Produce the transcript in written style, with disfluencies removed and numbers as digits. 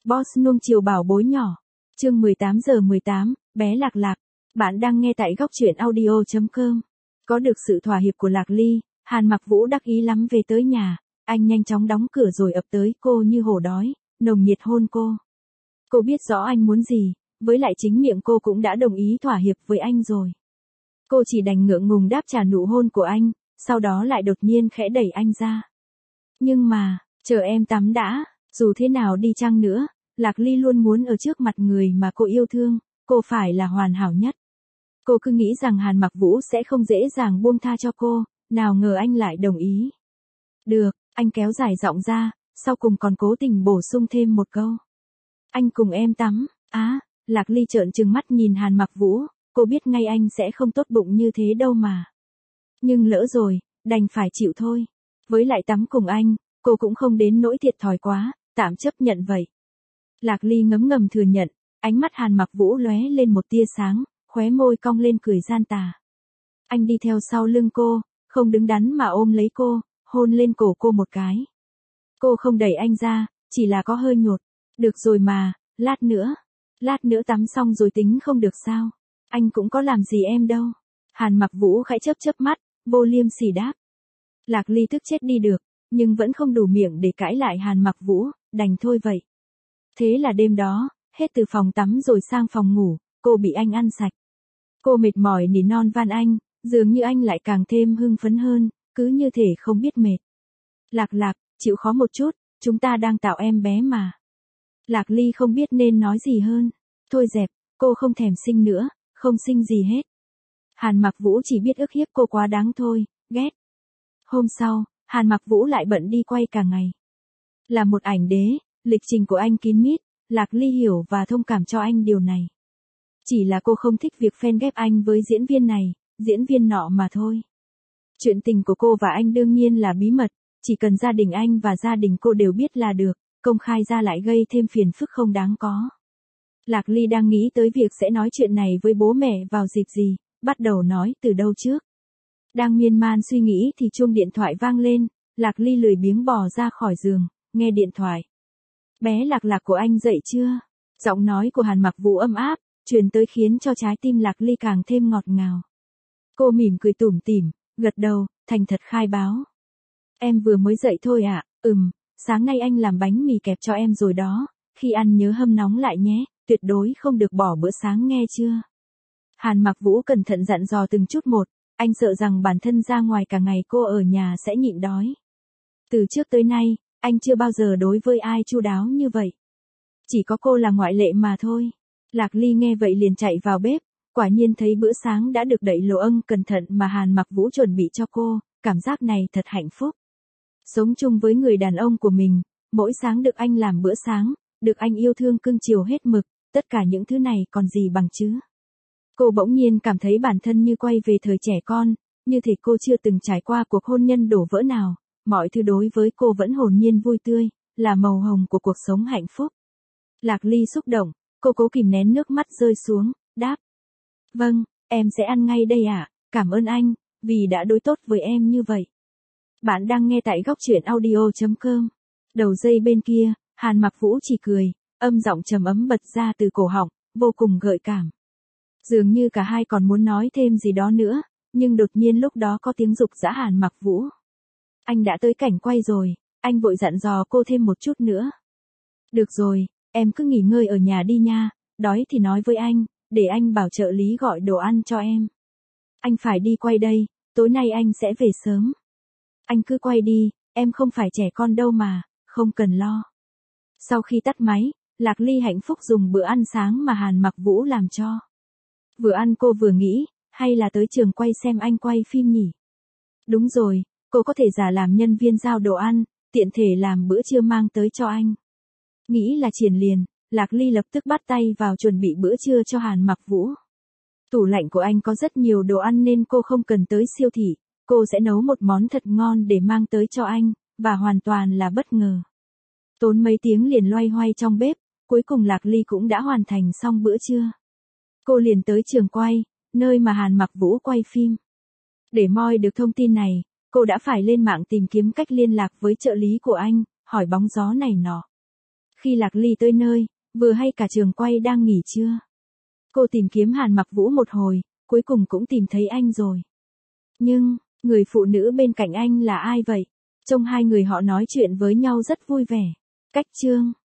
Boss nuông chiều bảo bối nhỏ. Chương 18 giờ 18, bé Lạc Lạc. Bạn đang nghe tại góc truyện audio.com. Có được sự thỏa hiệp của Lạc Ly, Hàn Mặc Vũ đắc ý lắm về tới nhà. Anh nhanh chóng đóng cửa rồi ập tới cô như hổ đói, nồng nhiệt hôn cô. Cô biết rõ anh muốn gì, với lại chính miệng cô cũng đã đồng ý thỏa hiệp với anh rồi. Cô chỉ đành ngượng ngùng đáp trả nụ hôn của anh, sau đó lại đột nhiên khẽ đẩy anh ra. Nhưng mà, chờ em tắm đã, dù thế nào đi chăng nữa, Lạc Ly luôn muốn ở trước mặt người mà cô yêu thương, cô phải là hoàn hảo nhất. Cô cứ nghĩ rằng Hàn Mặc Vũ sẽ không dễ dàng buông tha cho cô, nào ngờ anh lại đồng ý. Được, anh kéo dài giọng ra, sau cùng còn cố tình bổ sung thêm một câu. Anh cùng em tắm, Lạc Ly trợn trừng mắt nhìn Hàn Mặc Vũ, cô biết ngay anh sẽ không tốt bụng như thế đâu mà. Nhưng lỡ rồi, đành phải chịu thôi. Với lại tắm cùng anh, cô cũng không đến nỗi thiệt thòi quá, tạm chấp nhận vậy. Lạc Ly ngấm ngầm thừa nhận, ánh mắt Hàn Mặc Vũ lóe lên một tia sáng, khóe môi cong lên cười gian tà. Anh đi theo sau lưng cô, không đứng đắn mà ôm lấy cô, hôn lên cổ cô một cái. Cô không đẩy anh ra, chỉ là có hơi nhột. Được rồi mà, lát nữa tắm xong rồi tính không được sao? Anh cũng có làm gì em đâu. Hàn Mặc Vũ khẽ chớp mắt, vô liêm sỉ đáp. Lạc Ly tức chết đi được, nhưng vẫn không đủ miệng để cãi lại Hàn Mặc Vũ, đành thôi vậy. Thế là đêm đó, hết từ phòng tắm rồi sang phòng ngủ, cô bị anh ăn sạch. Cô mệt mỏi nỉ non van anh, dường như anh lại càng thêm hưng phấn hơn, cứ như thể không biết mệt. Lạc, chịu khó một chút, chúng ta đang tạo em bé mà. Lạc Ly không biết nên nói gì hơn. Thôi dẹp, cô không thèm sinh nữa, không sinh gì hết. Hàn Mặc Vũ chỉ biết ức hiếp cô quá đáng thôi, ghét. Hôm sau, Hàn Mặc Vũ lại bận đi quay cả ngày. Là một ảnh đế, lịch trình của anh kín mít, Lạc Ly hiểu và thông cảm cho anh điều này. Chỉ là cô không thích việc phen ghép anh với diễn viên này, diễn viên nọ mà thôi. Chuyện tình của cô và anh đương nhiên là bí mật, chỉ cần gia đình anh và gia đình cô đều biết là được, công khai ra lại gây thêm phiền phức không đáng có. Lạc Ly đang nghĩ tới việc sẽ nói chuyện này với bố mẹ vào dịp gì, bắt đầu nói từ đâu trước. Đang miên man suy nghĩ thì chuông điện thoại vang lên, Lạc Ly lười biếng bò ra khỏi giường, nghe điện thoại. Bé Lạc của anh dậy chưa? Giọng nói của Hàn Mặc Vũ ấm áp, truyền tới khiến cho trái tim Lạc Ly càng thêm ngọt ngào. Cô mỉm cười tủm tỉm, gật đầu, thành thật khai báo. Em vừa mới dậy thôi ạ, sáng nay anh làm bánh mì kẹp cho em rồi đó, khi ăn nhớ hâm nóng lại nhé, tuyệt đối không được bỏ bữa sáng nghe chưa? Hàn Mặc Vũ cẩn thận dặn dò từng chút một, anh sợ rằng bản thân ra ngoài cả ngày cô ở nhà sẽ nhịn đói. Từ trước tới nay, anh chưa bao giờ đối với ai chu đáo như vậy. Chỉ có cô là ngoại lệ mà thôi. Lạc Ly nghe vậy liền chạy vào bếp, quả nhiên thấy bữa sáng đã được đậy lỗ âng cẩn thận mà Hàn Mặc Vũ chuẩn bị cho cô, cảm giác này thật hạnh phúc. Sống chung với người đàn ông của mình, mỗi sáng được anh làm bữa sáng, được anh yêu thương cưng chiều hết mực, tất cả những thứ này còn gì bằng chứ. Cô bỗng nhiên cảm thấy bản thân như quay về thời trẻ con, như thể cô chưa từng trải qua cuộc hôn nhân đổ vỡ nào, mọi thứ đối với cô vẫn hồn nhiên vui tươi, là màu hồng của cuộc sống hạnh phúc. Lạc Ly xúc động, cô cố kìm nén nước mắt rơi xuống, đáp. Vâng, em sẽ ăn ngay đây ạ, cảm ơn anh, vì đã đối tốt với em như vậy. Bạn đang nghe tại góc truyện audio.com. Đầu dây bên kia, Hàn Mặc Vũ chỉ cười, âm giọng trầm ấm bật ra từ cổ họng, vô cùng gợi cảm. Dường như cả hai còn muốn nói thêm gì đó nữa, nhưng đột nhiên lúc đó có tiếng giục giã Hàn Mặc Vũ. Anh đã tới cảnh quay rồi, anh vội dặn dò cô thêm một chút nữa. Được rồi, em cứ nghỉ ngơi ở nhà đi nha, đói thì nói với anh, để anh bảo trợ lý gọi đồ ăn cho em. Anh phải đi quay đây, tối nay anh sẽ về sớm. Anh cứ quay đi, em không phải trẻ con đâu mà, không cần lo. Sau khi tắt máy, Lạc Ly hạnh phúc dùng bữa ăn sáng mà Hàn Mặc Vũ làm cho. Vừa ăn cô vừa nghĩ, hay là tới trường quay xem anh quay phim nhỉ? Đúng rồi, cô có thể giả làm nhân viên giao đồ ăn, tiện thể làm bữa trưa mang tới cho anh. Nghĩ là triển liền, Lạc Ly lập tức bắt tay vào chuẩn bị bữa trưa cho Hàn Mặc Vũ. Tủ lạnh của anh có rất nhiều đồ ăn nên cô không cần tới siêu thị, cô sẽ nấu một món thật ngon để mang tới cho anh, và hoàn toàn là bất ngờ. Tốn mấy tiếng liền loay hoay trong bếp, cuối cùng Lạc Ly cũng đã hoàn thành xong bữa trưa. Cô liền tới trường quay, nơi mà Hàn Mặc Vũ quay phim. Để moi được thông tin này, cô đã phải lên mạng tìm kiếm cách liên lạc với trợ lý của anh, hỏi bóng gió này nọ. Khi Lạc Ly tới nơi, vừa hay cả trường quay đang nghỉ trưa. Cô tìm kiếm Hàn Mặc Vũ một hồi, cuối cùng cũng tìm thấy anh rồi. Nhưng, người phụ nữ bên cạnh anh là ai vậy? Trông hai người họ nói chuyện với nhau rất vui vẻ. Cách chương